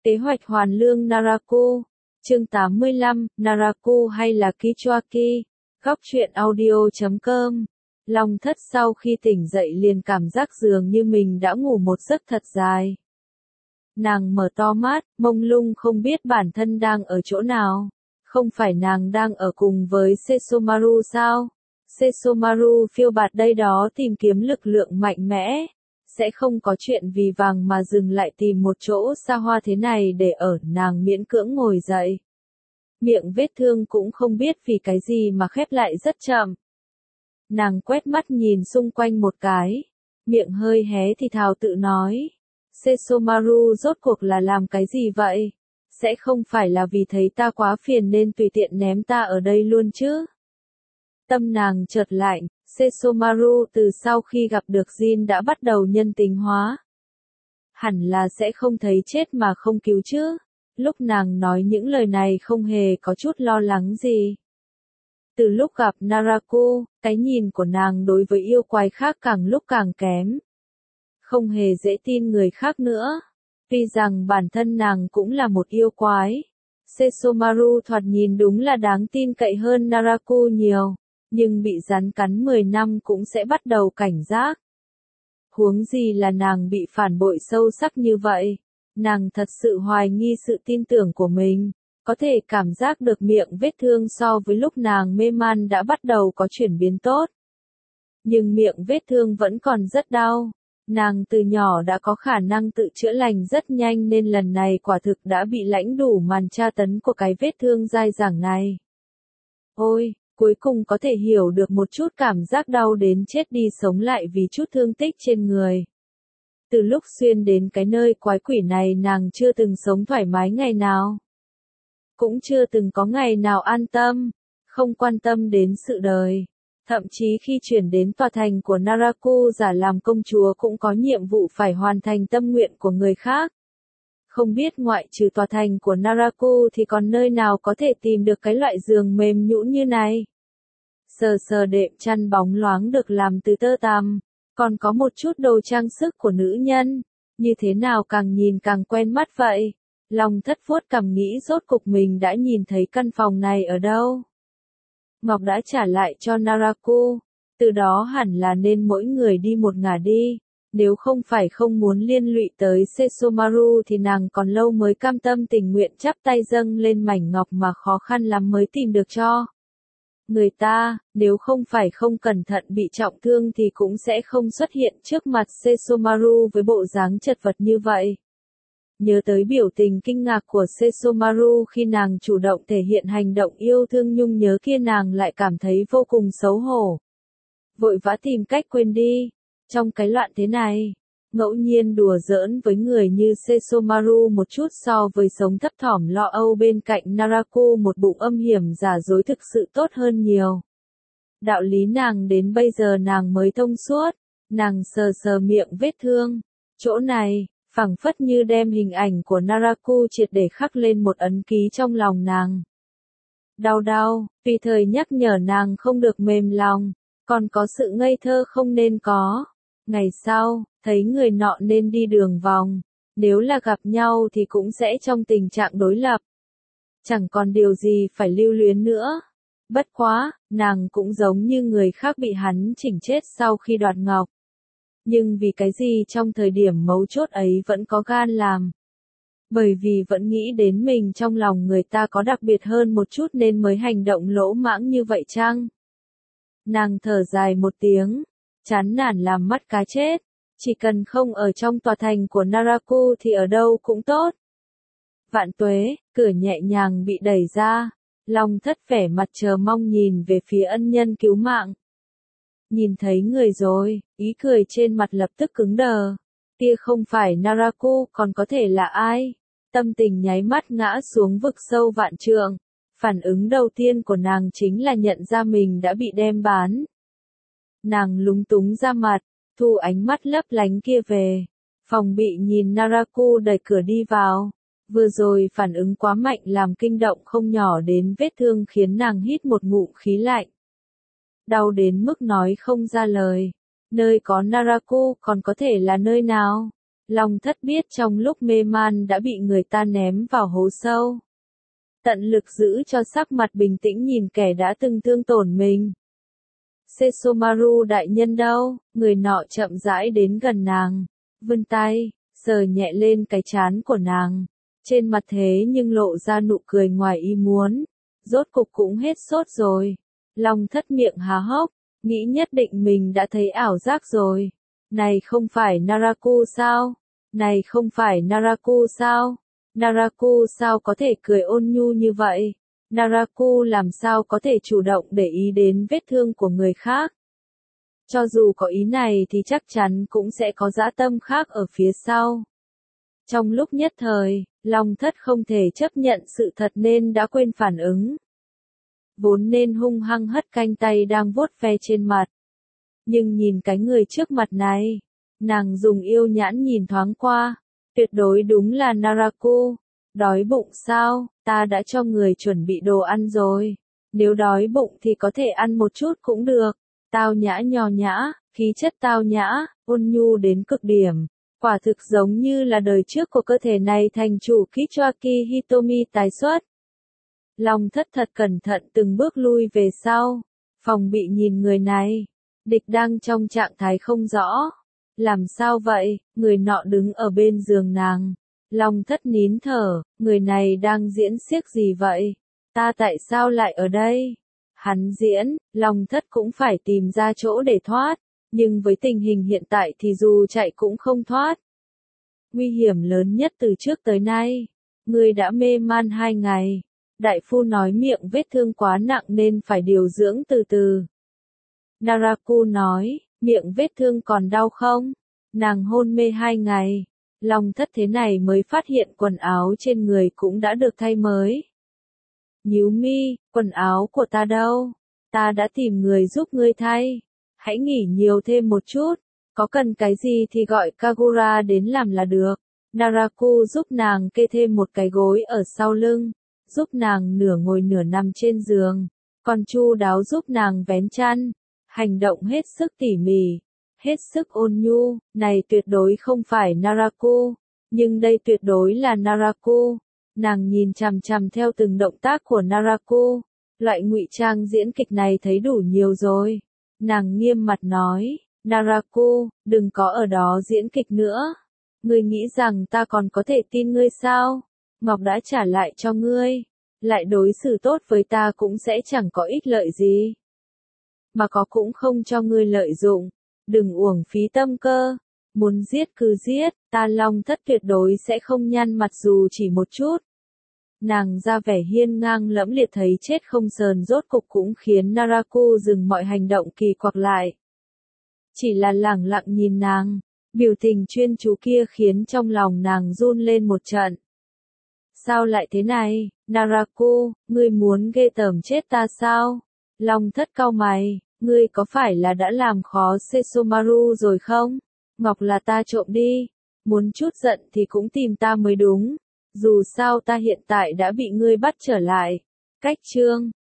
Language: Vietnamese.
Kế hoạch hoàn lương Naraku. Chương 85, Naraku hay là Kichwaki. Góc truyện audio.com. Long Thất sau khi tỉnh dậy liền cảm giác dường như mình đã ngủ một giấc thật dài. Nàng mở to mắt, mông lung không biết bản thân đang ở chỗ nào. Không phải nàng đang ở cùng với Sesomaru sao? Sesomaru phiêu bạt đây đó tìm kiếm lực lượng mạnh mẽ. Sẽ không có chuyện vì vàng mà dừng lại tìm một chỗ xa hoa thế này để ở. Nàng miễn cưỡng ngồi dậy. Miệng vết thương cũng không biết vì cái gì mà khép lại rất chậm. Nàng quét mắt nhìn xung quanh một cái. Miệng hơi hé thì thào tự nói. Sesomaru rốt cuộc là làm cái gì vậy? Sẽ không phải là vì thấy ta quá phiền nên tùy tiện ném ta ở đây luôn chứ? Tâm nàng chợt lạnh, Sesomaru từ sau khi gặp được Jin đã bắt đầu nhân tính hóa. Hẳn là sẽ không thấy chết mà không cứu chứ. Lúc nàng nói những lời này không hề có chút lo lắng gì. Từ lúc gặp Naraku, cái nhìn của nàng đối với yêu quái khác càng lúc càng kém. Không hề dễ tin người khác nữa. Tuy rằng bản thân nàng cũng là một yêu quái. Sesomaru thoạt nhìn đúng là đáng tin cậy hơn Naraku nhiều. Nhưng bị rắn cắn 10 năm cũng sẽ bắt đầu cảnh giác. Huống gì là nàng bị phản bội sâu sắc như vậy. Nàng thật sự hoài nghi sự tin tưởng của mình. Có thể cảm giác được miệng vết thương so với lúc nàng mê man đã bắt đầu có chuyển biến tốt. Nhưng miệng vết thương vẫn còn rất đau. Nàng từ nhỏ đã có khả năng tự chữa lành rất nhanh nên lần này quả thực đã bị lãnh đủ màn tra tấn của cái vết thương dai dẳng này. Ôi, cuối cùng có thể hiểu được một chút cảm giác đau đến chết đi sống lại vì chút thương tích trên người. Từ lúc xuyên đến cái nơi quái quỷ này nàng chưa từng sống thoải mái ngày nào. Cũng chưa từng có ngày nào an tâm, không quan tâm đến sự đời. Thậm chí khi chuyển đến tòa thành của Naraku giả làm công chúa cũng có nhiệm vụ phải hoàn thành tâm nguyện của người khác. Không biết ngoại trừ tòa thành của Naraku thì còn nơi nào có thể tìm được cái loại giường mềm nhũn như này. Sờ sờ đệm chăn bóng loáng được làm từ tơ tằm, còn có một chút đồ trang sức của nữ nhân. Như thế nào càng nhìn càng quen mắt vậy. Long Thất vuốt cằm nghĩ rốt cục mình đã nhìn thấy căn phòng này ở đâu. Ngọc đã trả lại cho Naraku, từ đó hẳn là nên mỗi người đi một ngả đi, nếu không phải không muốn liên lụy tới Sesomaru thì nàng còn lâu mới cam tâm tình nguyện chắp tay dâng lên mảnh ngọc mà khó khăn lắm mới tìm được cho. Người ta, nếu không phải không cẩn thận bị trọng thương thì cũng sẽ không xuất hiện trước mặt Sesomaru với bộ dáng chật vật như vậy. Nhớ tới biểu tình kinh ngạc của Sesomaru khi nàng chủ động thể hiện hành động yêu thương nhung nhớ kia nàng lại cảm thấy vô cùng xấu hổ. Vội vã tìm cách quên đi. Trong cái loạn thế này, ngẫu nhiên đùa giỡn với người như Sesomaru một chút so với sống thấp thỏm lo âu bên cạnh Naraku một bụng âm hiểm giả dối thực sự tốt hơn nhiều. Đạo lý nàng đến bây giờ nàng mới thông suốt. Nàng sờ sờ miệng vết thương. Chỗ này, phảng phất như đem hình ảnh của Naraku triệt để khắc lên một ấn ký trong lòng nàng. Đau đau, tùy thời nhắc nhở nàng không được mềm lòng, còn có sự ngây thơ không nên có. Ngày sau, thấy người nọ nên đi đường vòng, nếu là gặp nhau thì cũng sẽ trong tình trạng đối lập. Chẳng còn điều gì phải lưu luyến nữa. Bất quá, nàng cũng giống như người khác bị hắn chỉnh chết sau khi đoạt ngọc. Nhưng vì cái gì trong thời điểm mấu chốt ấy vẫn có gan làm? Bởi vì vẫn nghĩ đến mình trong lòng người ta có đặc biệt hơn một chút nên mới hành động lỗ mãng như vậy chăng? Nàng thở dài một tiếng, chán nản làm mắt cá chết, chỉ cần không ở trong tòa thành của Naraku thì ở đâu cũng tốt. Vạn tuế, cửa nhẹ nhàng bị đẩy ra, Long Thất vẻ mặt chờ mong nhìn về phía ân nhân cứu mạng. Nhìn thấy người rồi, ý cười trên mặt lập tức cứng đờ. Kia không phải Naraku còn có thể là ai? Tâm tình nháy mắt ngã xuống vực sâu vạn trượng. Phản ứng đầu tiên của nàng chính là nhận ra mình đã bị đem bán. Nàng lúng túng ra mặt, thu ánh mắt lấp lánh kia về. Phòng bị nhìn Naraku đẩy cửa đi vào. Vừa rồi phản ứng quá mạnh làm kinh động không nhỏ đến vết thương khiến nàng hít một ngụm khí lạnh. Đau đến mức nói không ra lời. Nơi có Naraku còn có thể là nơi nào? Long Thất biết trong lúc mê man đã bị người ta ném vào hố sâu. Tận lực giữ cho sắc mặt bình tĩnh nhìn kẻ đã từng thương tổn mình. Sesomaru đại nhân đâu? Người nọ chậm rãi đến gần nàng, vươn tay, sờ nhẹ lên cái trán của nàng. Trên mặt thế nhưng lộ ra nụ cười ngoài ý muốn. Rốt cục cũng hết sốt rồi. Long Thất miệng há hốc, nghĩ nhất định mình đã thấy ảo giác rồi. Này không phải Naraku sao? Này không phải Naraku sao? Naraku sao có thể cười ôn nhu như vậy? Naraku làm sao có thể chủ động để ý đến vết thương của người khác? Cho dù có ý này thì chắc chắn cũng sẽ có dã tâm khác ở phía sau. Trong lúc nhất thời, Long Thất không thể chấp nhận sự thật nên đã quên phản ứng. Vốn nên hung hăng hất canh tay đang vuốt ve trên mặt. Nhưng nhìn cái người trước mặt này, nàng dùng yêu nhãn nhìn thoáng qua, tuyệt đối đúng là Naraku. Đói bụng sao? Ta đã cho người chuẩn bị đồ ăn rồi. Nếu đói bụng thì có thể ăn một chút cũng được. Tao nhã nho nhã, khí chất tao nhã, ôn nhu đến cực điểm. Quả thực giống như là đời trước của cơ thể này thành chủ Kitsuaki Hitomi tái xuất. Long Thất thật cẩn thận từng bước lui về sau, phòng bị nhìn người này. Địch đang trong trạng thái không rõ. Làm sao vậy? Người nọ đứng ở bên giường nàng. Long Thất nín thở, người này đang diễn xiếc gì vậy? Ta tại sao lại ở đây? Hắn diễn, Long Thất cũng phải tìm ra chỗ để thoát, nhưng với tình hình hiện tại thì dù chạy cũng không thoát. Nguy hiểm lớn nhất từ trước tới nay. Người đã mê man 2 ngày. Đại phu nói miệng vết thương quá nặng nên phải điều dưỡng từ từ. Naraku nói, miệng vết thương còn đau không? Nàng hôn mê 2 ngày. Long Thất thế này mới phát hiện quần áo trên người cũng đã được thay mới. Nhíu mi, quần áo của ta đâu? Ta đã tìm người giúp ngươi thay. Hãy nghỉ nhiều thêm một chút. Có cần cái gì thì gọi Kagura đến làm là được. Naraku giúp nàng kê thêm một cái gối ở sau lưng. Giúp nàng nửa ngồi nửa nằm trên giường. Còn chu đáo giúp nàng vén chăn. Hành động hết sức tỉ mỉ. Hết sức ôn nhu, này tuyệt đối không phải Naraku, nhưng đây tuyệt đối là Naraku. Nàng nhìn chằm chằm theo từng động tác của Naraku, loại ngụy trang diễn kịch này thấy đủ nhiều rồi. Nàng nghiêm mặt nói, Naraku, đừng có ở đó diễn kịch nữa. Ngươi nghĩ rằng ta còn có thể tin ngươi sao? Ngọc đã trả lại cho ngươi, lại đối xử tốt với ta cũng sẽ chẳng có ích lợi gì. Mà có cũng không cho ngươi lợi dụng. Đừng uổng phí tâm cơ, muốn giết cứ giết, ta Long Thất tuyệt đối sẽ không nhăn mặt dù chỉ một chút. Nàng ra vẻ hiên ngang lẫm liệt thấy chết không sờn rốt cục cũng khiến Naraku dừng mọi hành động kỳ quặc lại. Chỉ là lẳng lặng nhìn nàng, biểu tình chuyên chú kia khiến trong lòng nàng run lên một trận. Sao lại thế này, Naraku, ngươi muốn ghê tởm chết ta sao? Long Thất cau mày. Ngươi có phải là đã làm khó Sesomaru rồi không? Ngọc là ta trộm đi. Muốn chút giận thì cũng tìm ta mới đúng. Dù sao ta hiện tại đã bị ngươi bắt trở lại. Cách chương